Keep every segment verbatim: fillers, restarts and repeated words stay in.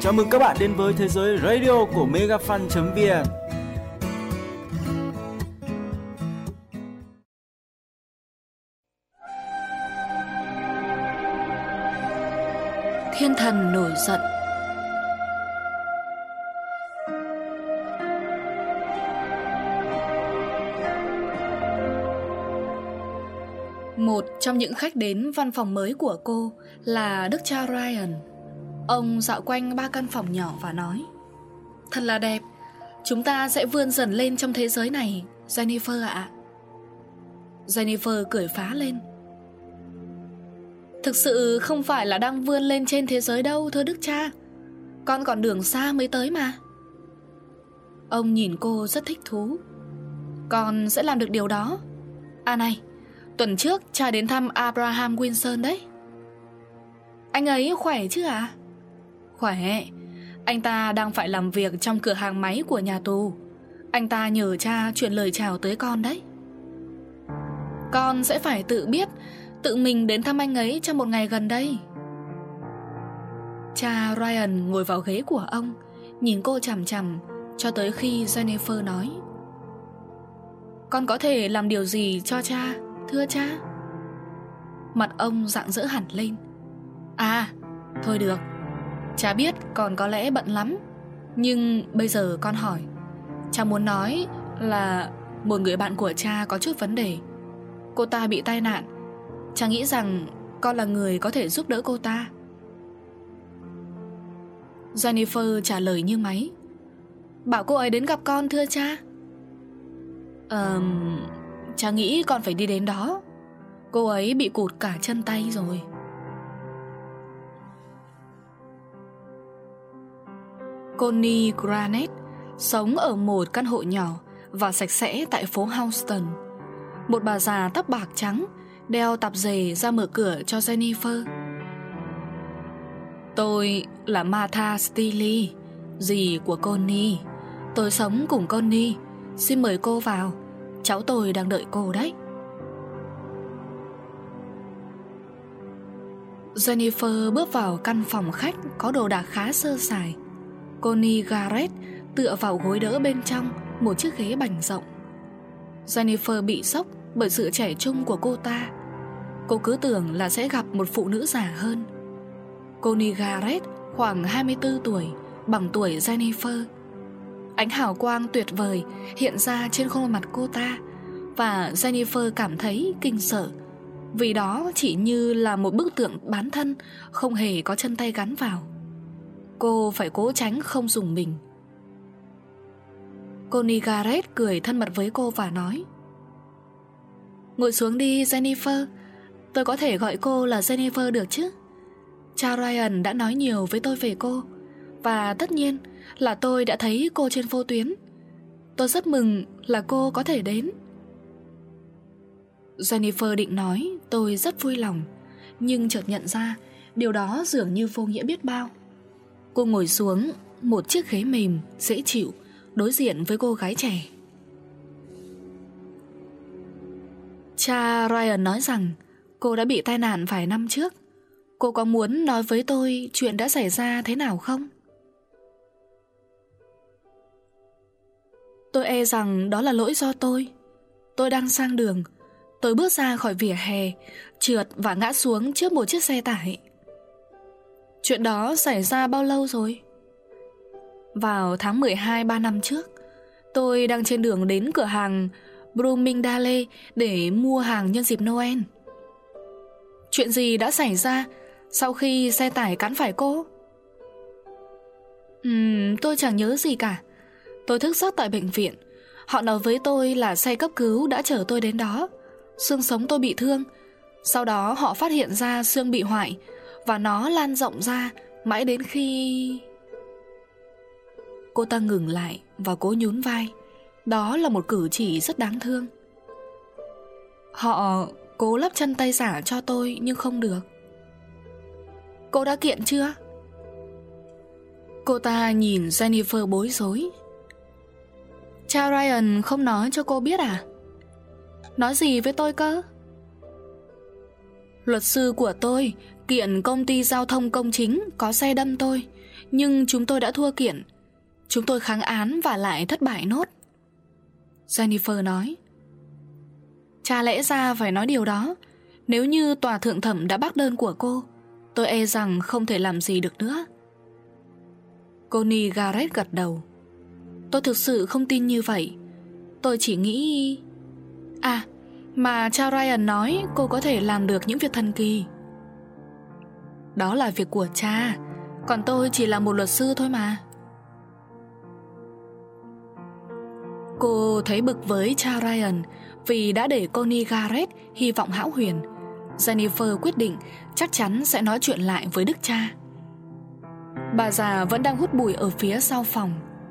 Chào mừng các bạn đến với thế giới radio của megafan chấm vn. Thiên thần nổi giận. Một trong những khách đến văn phòng mới của cô là đức cha Ryan. Ông dạo quanh ba căn phòng nhỏ và nói: "Thật là đẹp. Chúng ta sẽ vươn dần lên trong thế giới này, Jennifer ạ." Jennifer cười phá lên: "Thực sự không phải là đang vươn lên trên thế giới đâu, thưa đức cha. Con còn đường xa mới tới mà." Ông nhìn cô rất thích thú. "Con sẽ làm được điều đó. À này, tuần trước cha đến thăm Abraham Wilson đấy." "Anh ấy khỏe chứ ạ?" À? "Khỏe. Anh ta đang phải làm việc trong cửa hàng máy của nhà tù. Anh ta nhờ cha truyền lời chào tới con đấy." "Con sẽ phải tự biết, tự mình đến thăm anh ấy trong một ngày gần đây." Cha Ryan ngồi vào ghế của ông, nhìn cô chằm chằm cho tới khi Jennifer nói: "Con có thể làm điều gì cho cha, thưa cha?" Mặt ông rạng rỡ hẳn lên. "À, thôi được. Cha biết con có lẽ bận lắm, nhưng bây giờ con hỏi. Cha muốn nói là một người bạn của cha có chút vấn đề. Cô ta bị tai nạn. Cha nghĩ rằng con là người có thể giúp đỡ cô ta." Jennifer trả lời như máy: "Bảo cô ấy đến gặp con, thưa cha." Ờm... Cha nghĩ con phải đi đến đó. Cô ấy bị cụt cả chân tay rồi." Connie Granett sống ở một căn hộ nhỏ và sạch sẽ tại phố Houston. Một bà già tóc bạc trắng đeo tạp dề ra mở cửa cho Jennifer. "Tôi là Martha Steele, dì của Connie. Tôi sống cùng Connie. Xin mời cô vào. Cháu tôi đang đợi cô đấy." Jennifer bước vào căn phòng khách có đồ đạc khá sơ sài. Connie Garrett tựa vào gối đỡ bên trong một chiếc ghế bành rộng. Jennifer bị sốc bởi sự trẻ trung của cô ta. Cô cứ tưởng là sẽ gặp một phụ nữ già hơn. Connie Garrett khoảng hai mươi tư tuổi, bằng tuổi Jennifer. Ánh hào quang tuyệt vời hiện ra trên khuôn mặt cô ta, và Jennifer cảm thấy kinh sợ, vì đó chỉ như là một bức tượng bán thân, không hề có chân tay gắn vào. Cô phải cố tránh không dùng mình. Connie Garrett cười thân mật với cô và nói: "Ngồi xuống đi, Jennifer. Tôi có thể gọi cô là Jennifer được chứ? Cha Ryan đã nói nhiều với tôi về cô, và tất nhiên là tôi đã thấy cô trên vô tuyến. Tôi rất mừng là cô có thể đến." Jennifer định nói tôi rất vui lòng, nhưng chợt nhận ra điều đó dường như vô nghĩa biết bao. Cô ngồi xuống một chiếc ghế mềm, dễ chịu, đối diện với cô gái trẻ. Cha Ryan nói rằng cô đã bị tai nạn vài năm trước. Cô có muốn nói với tôi chuyện đã xảy ra thế nào không? Tôi e rằng đó là lỗi do tôi. Tôi đang sang đường. Tôi bước ra khỏi vỉa hè, trượt và ngã xuống trước một chiếc xe tải. Chuyện đó xảy ra bao lâu rồi? Vào tháng mười hai ba năm trước. Tôi đang trên đường đến cửa hàng Bloomingdale để mua hàng nhân dịp Noel. Chuyện gì đã xảy ra sau khi xe tải cán phải cô? Ừm, tôi chẳng nhớ gì cả. Tôi thức giấc tại bệnh viện. Họ nói với tôi là xe cấp cứu đã chở tôi đến đó. Xương sống tôi bị thương. Sau đó họ phát hiện ra xương bị hoại, và nó lan rộng ra mãi đến khi... Cô ta ngừng lại và cố nhún vai. Đó là một cử chỉ rất đáng thương. Họ cố lắp chân tay giả cho tôi nhưng không được. Cô đã kiện chưa? Cô ta nhìn Jennifer bối rối. Cha Ryan không nói cho cô biết à? Nói gì với tôi cơ? Luật sư của tôi kiện công ty giao thông công chính có xe đâm tôi, Nhưng chúng tôi đã thua kiện. Chúng tôi kháng án và lại thất bại nốt. Jennifer nói. Chả lẽ ra phải nói điều đó. Nếu như tòa thượng thẩm đã bác đơn của cô, tôi e rằng không thể làm gì được nữa. Connie Garrett gật đầu. Tôi thực sự không tin như vậy. Tôi chỉ nghĩ... À, mà cha Ryan nói cô có thể làm được những việc thần kỳ. Đó là việc của cha, còn tôi chỉ là một luật sư thôi mà. Cô thấy bực với cha Ryan vì đã để Connie Garrett hy vọng hão huyền. Jennifer quyết định chắc chắn sẽ nói chuyện lại với đức cha. Bà già vẫn đang hút bụi ở phía sau phòng.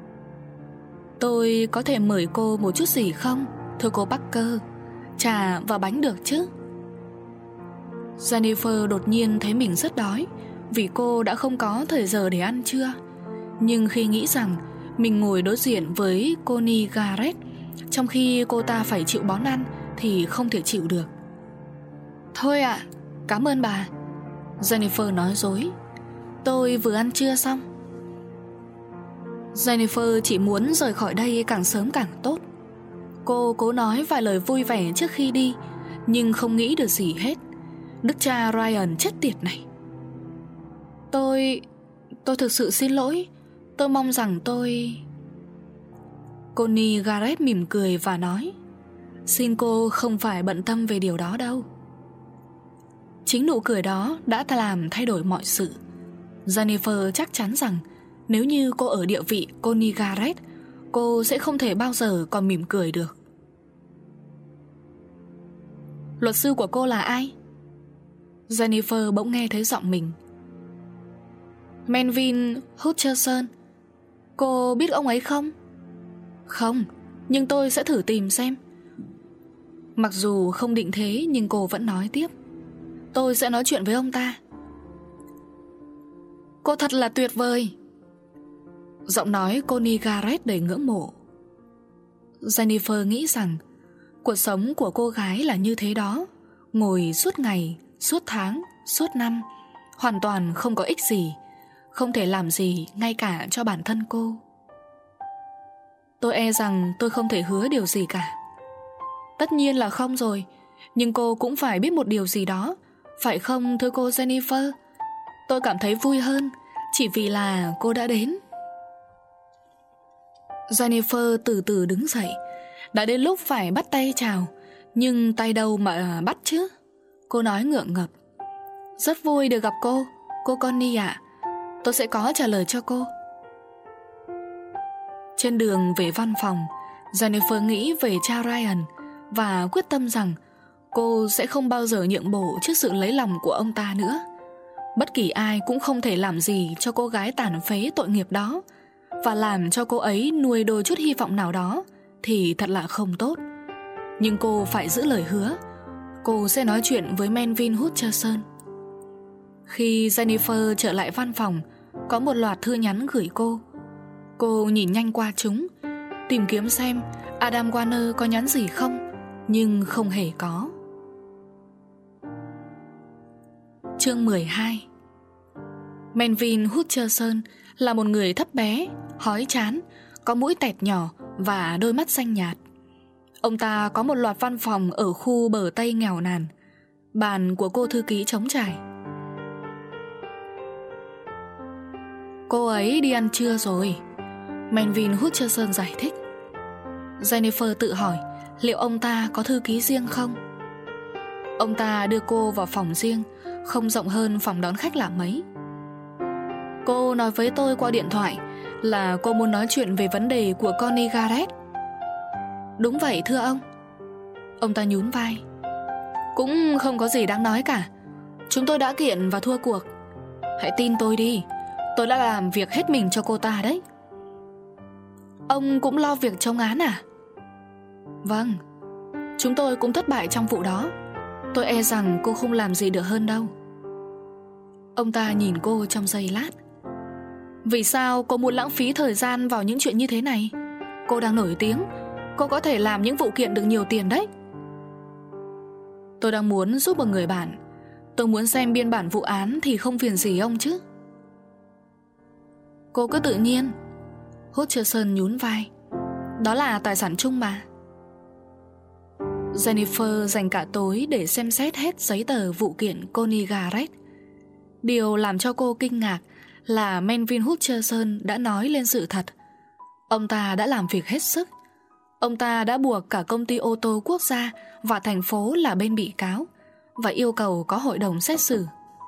Tôi có thể mời cô một chút gì không, thưa cô Parker? Trà và bánh được chứ? Jennifer đột nhiên thấy mình rất đói vì cô đã không có thời giờ để ăn trưa. Nhưng khi nghĩ rằng mình ngồi đối diện với Connie Garrett trong khi cô ta phải chịu bón ăn thì không thể chịu được. Thôi ạ, à, cảm ơn bà, Jennifer nói dối. Tôi vừa ăn trưa xong. Jennifer chỉ muốn rời khỏi đây càng sớm càng tốt. Cô cố nói vài lời vui vẻ trước khi đi, nhưng không nghĩ được gì hết. Đức cha Ryan chết tiệt này. Tôi... tôi thực sự xin lỗi. Tôi mong rằng tôi... Connie Garrett mỉm cười và nói, xin cô không phải bận tâm về điều đó đâu. Chính nụ cười đó đã làm thay đổi mọi sự. Jennifer chắc chắn rằng nếu như cô ở địa vị Connie Garrett, cô sẽ không thể bao giờ còn mỉm cười được. Luật sư của cô là ai? Jennifer bỗng nghe thấy giọng mình. Melvin Hutcherson. Cô biết ông ấy không? Không, nhưng tôi sẽ thử tìm xem. Mặc dù không định thế, nhưng cô vẫn nói tiếp. Tôi sẽ nói chuyện với ông ta. Cô thật là tuyệt vời. Giọng nói Connie Garrett đầy ngưỡng mộ. Jennifer nghĩ rằng cuộc sống của cô gái là như thế đó, ngồi suốt ngày, suốt tháng, suốt năm, hoàn toàn không có ích gì, không thể làm gì ngay cả cho bản thân cô. Tôi e rằng tôi không thể hứa điều gì cả. Tất nhiên là không rồi, nhưng cô cũng phải biết một điều gì đó, phải không thưa cô Jennifer? Tôi cảm thấy vui hơn chỉ vì là cô đã đến. Jennifer từ từ đứng dậy. Đã đến lúc phải bắt tay chào, nhưng tay đâu mà bắt chứ? Cô nói ngượng ngập. Rất vui được gặp cô, cô Connie ạ. Tôi sẽ có trả lời cho cô. Trên đường về văn phòng, Jennifer nghĩ về cha Ryan và quyết tâm rằng cô sẽ không bao giờ nhượng bộ trước sự lấy lòng của ông ta nữa. Bất kỳ ai cũng không thể làm gì cho cô gái tàn phế tội nghiệp đó, và làm cho cô ấy nuôi đôi chút hy vọng nào đó thì thật là không tốt. Nhưng cô phải giữ lời hứa. Cô sẽ nói chuyện với Melvin Hutcherson. Khi Jennifer trở lại văn phòng, có một loạt thư nhắn gửi cô. Cô nhìn nhanh qua chúng, tìm kiếm xem Adam Warner có nhắn gì không, nhưng không hề có. Chương mười hai. Melvin Hutcherson là một người thấp bé, hói trán, có mũi tẹt nhỏ và đôi mắt xanh nhạt. Ông ta có một loạt văn phòng ở khu bờ Tây nghèo nàn. Bàn của cô thư ký trống trải. Cô ấy đi ăn trưa rồi, Melvin Hutcherson giải thích. Jennifer tự hỏi liệu ông ta có thư ký riêng không. Ông ta đưa cô vào phòng riêng, không rộng hơn phòng đón khách là mấy. Cô nói với tôi qua điện thoại là cô muốn nói chuyện về vấn đề của Connie Garrett. Đúng vậy thưa ông. Ông ta nhún vai. Cũng không có gì đáng nói cả. Chúng tôi đã kiện và thua cuộc. Hãy tin tôi đi, tôi đã làm việc hết mình cho cô ta đấy. Ông cũng lo việc chống án à? Vâng, chúng tôi cũng thất bại trong vụ đó. Tôi e rằng cô không làm gì được hơn đâu. Ông ta nhìn cô trong giây lát. Vì sao cô muốn lãng phí thời gian vào những chuyện như thế này? Cô đang nổi tiếng, cô có thể làm những vụ kiện được nhiều tiền đấy. Tôi đang muốn giúp một người bạn. Tôi muốn xem biên bản vụ án thì không phiền gì ông chứ. Cô cứ tự nhiên. Hutcherson nhún vai. Đó là tài sản chung mà. Jennifer dành cả tối để xem xét hết giấy tờ vụ kiện Connie Garrett. Điều làm cho cô kinh ngạc là Melvin Hutcherson đã nói lên sự thật. Ông ta đã làm việc hết sức. Ông ta đã buộc cả công ty ô tô quốc gia và thành phố là bên bị cáo và yêu cầu có hội đồng xét xử.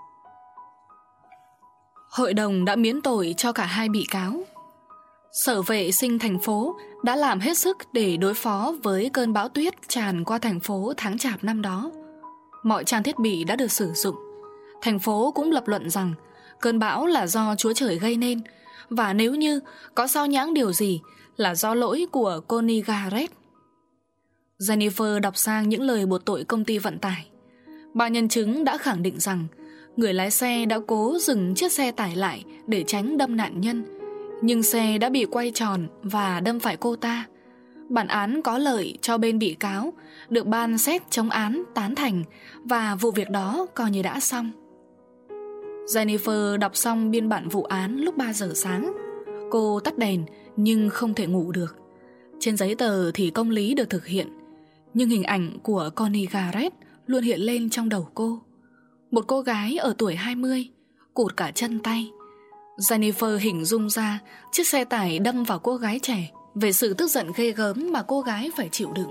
Hội đồng đã miễn tội cho cả hai bị cáo. Sở vệ sinh thành phố đã làm hết sức để đối phó với cơn bão tuyết tràn qua thành phố tháng Chạp năm đó. Mọi trang thiết bị đã được sử dụng. Thành phố cũng lập luận rằng cơn bão là do Chúa Trời gây nên, và nếu như có sao nhãng điều gì là do lỗi của Connie Garrett. Jennifer đọc sang những lời buộc tội công ty vận tải. Ba nhân chứng đã khẳng định rằng người lái xe đã cố dừng chiếc xe tải lại để tránh đâm nạn nhân, nhưng xe đã bị quay tròn và đâm phải cô ta. Bản án có lợi cho bên bị cáo được ban xét chống án tán thành, và vụ việc đó coi như đã xong. Jennifer đọc xong biên bản vụ án lúc ba giờ sáng. Cô tắt đèn nhưng không thể ngủ được. Trên giấy tờ thì công lý được thực hiện, nhưng hình ảnh của Connie Garrett luôn hiện lên trong đầu cô. Một cô gái ở tuổi hai mươi, cụt cả chân tay. Jennifer hình dung ra chiếc xe tải đâm vào cô gái trẻ, về sự tức giận ghê gớm mà cô gái phải chịu đựng.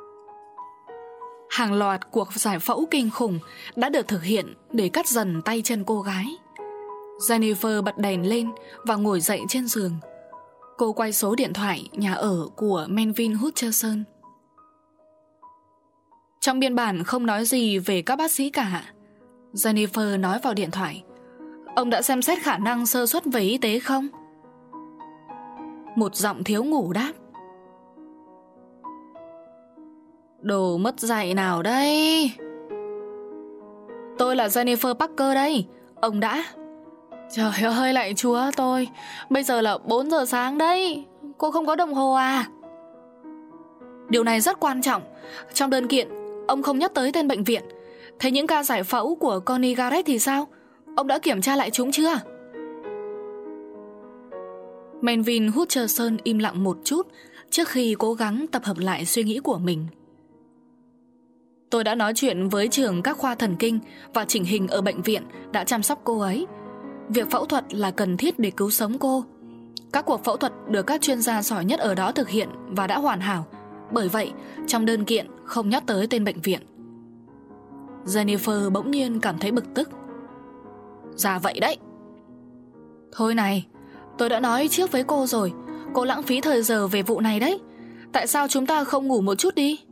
Hàng loạt cuộc giải phẫu kinh khủng đã được thực hiện để cắt dần tay chân cô gái. Jennifer bật đèn lên và ngồi dậy trên giường. Cô quay số điện thoại nhà ở của Melvin Hutcherson. Trong biên bản không nói gì về các bác sĩ cả. Jennifer nói vào điện thoại. Ông đã xem xét khả năng sơ suất về y tế không? Một giọng thiếu ngủ đáp. Đồ mất dạy nào đây? Tôi là Jennifer Parker đây. Ông đã. Trời ơi lạy Chúa tôi, bây giờ là bốn giờ sáng đấy. Cô không có đồng hồ à? Điều này rất quan trọng. Trong đơn kiện ông không nhắc tới tên bệnh viện. Thế những ca giải phẫu của Connie Garrett thì sao? Ông đã kiểm tra lại chúng chưa? Melvin Hutcherson im lặng một chút trước khi cố gắng tập hợp lại suy nghĩ của mình. Tôi đã nói chuyện với trưởng các khoa thần kinh và chỉnh hình ở bệnh viện đã chăm sóc cô ấy. Việc phẫu thuật là cần thiết để cứu sống cô. Các cuộc phẫu thuật được các chuyên gia giỏi nhất ở đó thực hiện và đã hoàn hảo. Bởi vậy, trong đơn kiện không nhắc tới tên bệnh viện. Jennifer bỗng nhiên cảm thấy bực tức. Dạ vậy đấy. Thôi này, tôi đã nói trước với cô rồi, cô lãng phí thời giờ về vụ này đấy. Tại sao chúng ta không ngủ một chút đi?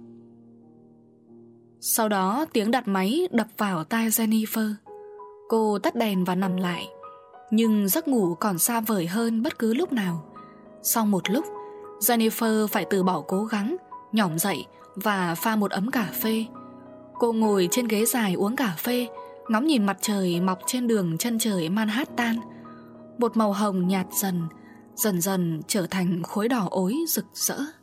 Sau đó tiếng đặt máy đập vào tai Jennifer. Cô tắt đèn và nằm lại. Nhưng giấc ngủ còn xa vời hơn bất cứ lúc nào. Sau một lúc, Jennifer phải từ bỏ cố gắng, nhỏm dậy và pha một ấm cà phê. Cô ngồi trên ghế dài uống cà phê, ngắm nhìn mặt trời mọc trên đường chân trời Manhattan. Một màu hồng nhạt dần, dần dần trở thành khối đỏ ối rực rỡ.